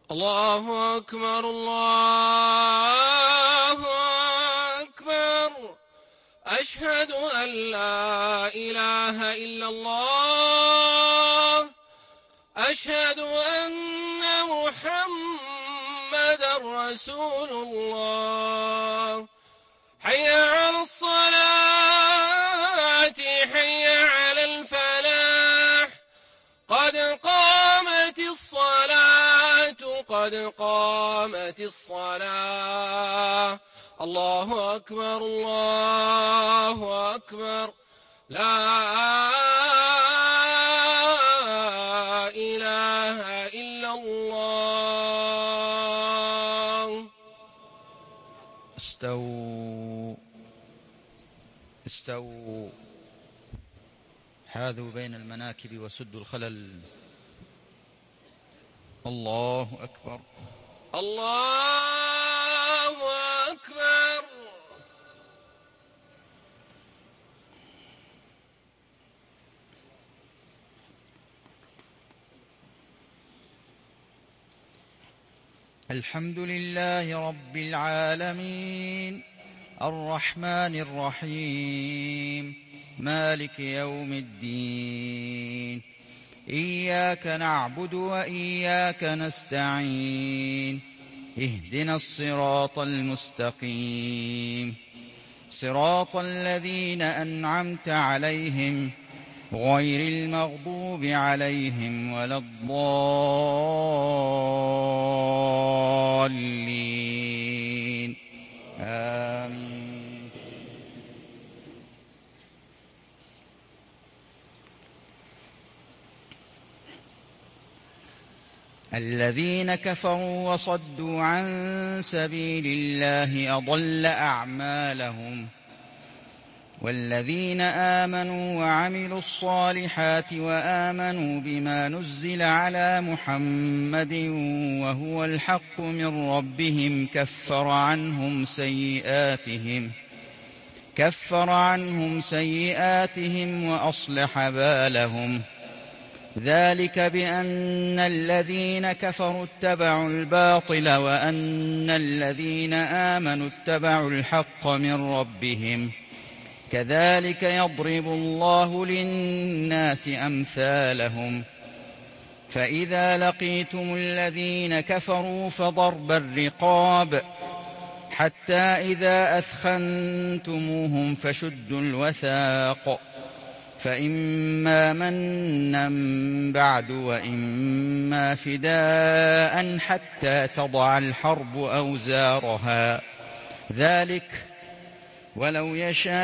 الله أكبر الله أكبر. أشهد أن لا إله إلا الله. أشهد أن محمدًا رسول الله. حي على الصلاة حي على الفلاح. قد قامت الصلاة قد قامت الصلاة. الله أكبر الله أكبر. لا إله إلا الله. استووا استووا. حاذوا بين المناكب وسدوا الخلل. الله أكبر الله أكبر. الحمد لله رب العالمين الرحمن الرحيم مالك يوم الدين. إياك نعبد وإياك نستعين. اهدنا الصراط المستقيم صراط الذين أنعمت عليهم غير المغضوب عليهم ولا الضالين. آمين. الذين كفروا وصدوا عن سبيل الله أضل أعمالهم. والذين آمنوا وعملوا الصالحات وآمنوا بما نزل على محمد وهو الحق من ربهم كفر عنهم سيئاتهم وأصلح بالهم. ذلك بأن الذين كفروا اتبعوا الباطل وأن الذين آمنوا اتبعوا الحق من ربهم. كذلك يضرب الله للناس أمثالهم. فإذا لقيتم الذين كفروا فضرب الرقاب حتى إذا أثخنتموهم فشدوا الوثاق فإما منا بعد وإما فداء حتى تضع الحرب أوزارها. ذلك ولو يشاء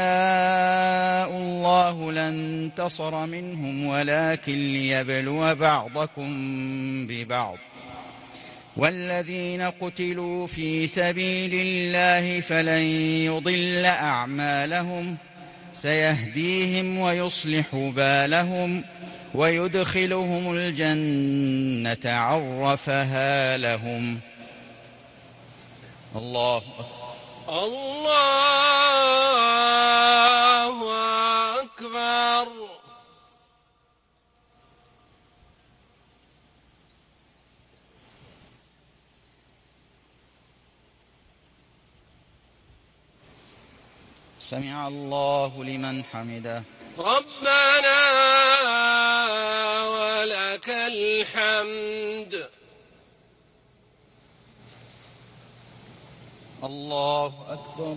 الله لانتصر منهم ولكن ليبلو بعضكم ببعض. والذين قتلوا في سبيل الله فلن يضل أعمالهم سيهديهم ويصلح بالهم ويدخلهم الجنة عرفها لهم. الله الله أكبر. سمع الله لمن حمده. ربنا ولك الحمد. الله أكبر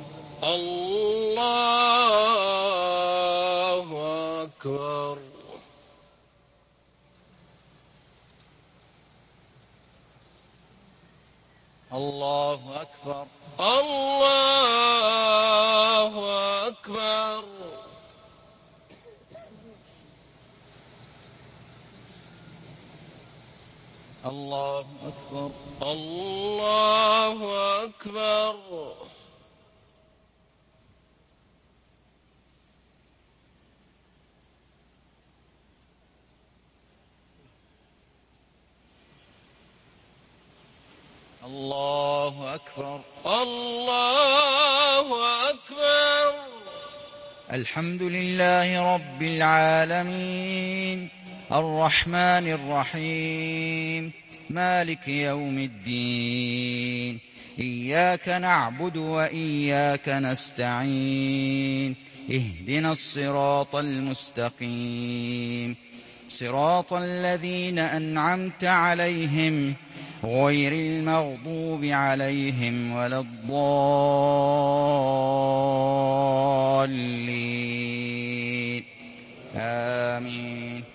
الله أكبر. الله أكبر الله أكبر. الله أكبر الله أكبر. الله أكبر الله أكبر. الحمد لله رب العالمين الرحمن الرحيم مالك يوم الدين إياك نعبد وإياك نستعين اهدنا الصراط المستقيم صراط الذين أنعمت عليهم غير المغضوب عليهم ولا الضالين آمين.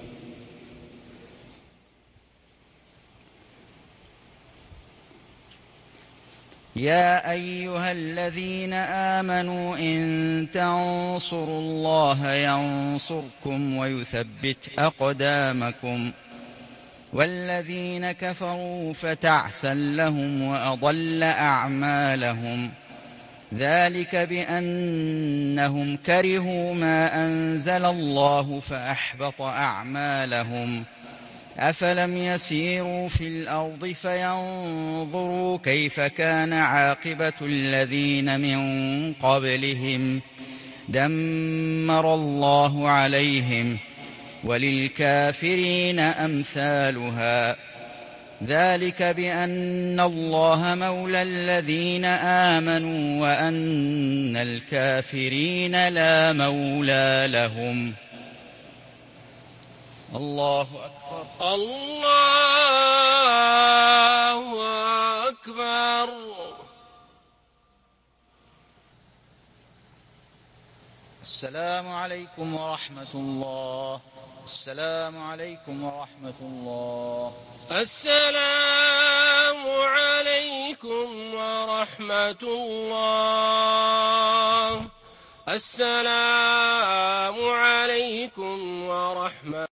يا أيها الذين آمنوا إن تنصروا الله ينصركم ويثبت أقدامكم والذين كفروا فتعسا لهم وأضل أعمالهم ذلك بأنهم كرهوا ما أنزل الله فأحبط أعمالهم أفلم يسيروا في الأرض فينظروا كيف كان عاقبة الذين من قبلهم دمر الله عليهم وللكافرين أمثالها ذلك بأن الله مولى الذين آمنوا وأن الكافرين لا مولى لهم. الله أكبر. الله أكبر. السلام عليكم ورحمة الله. السلام عليكم ورحمة الله. السلام عليكم ورحمة الله. السلام عليكم ورحمة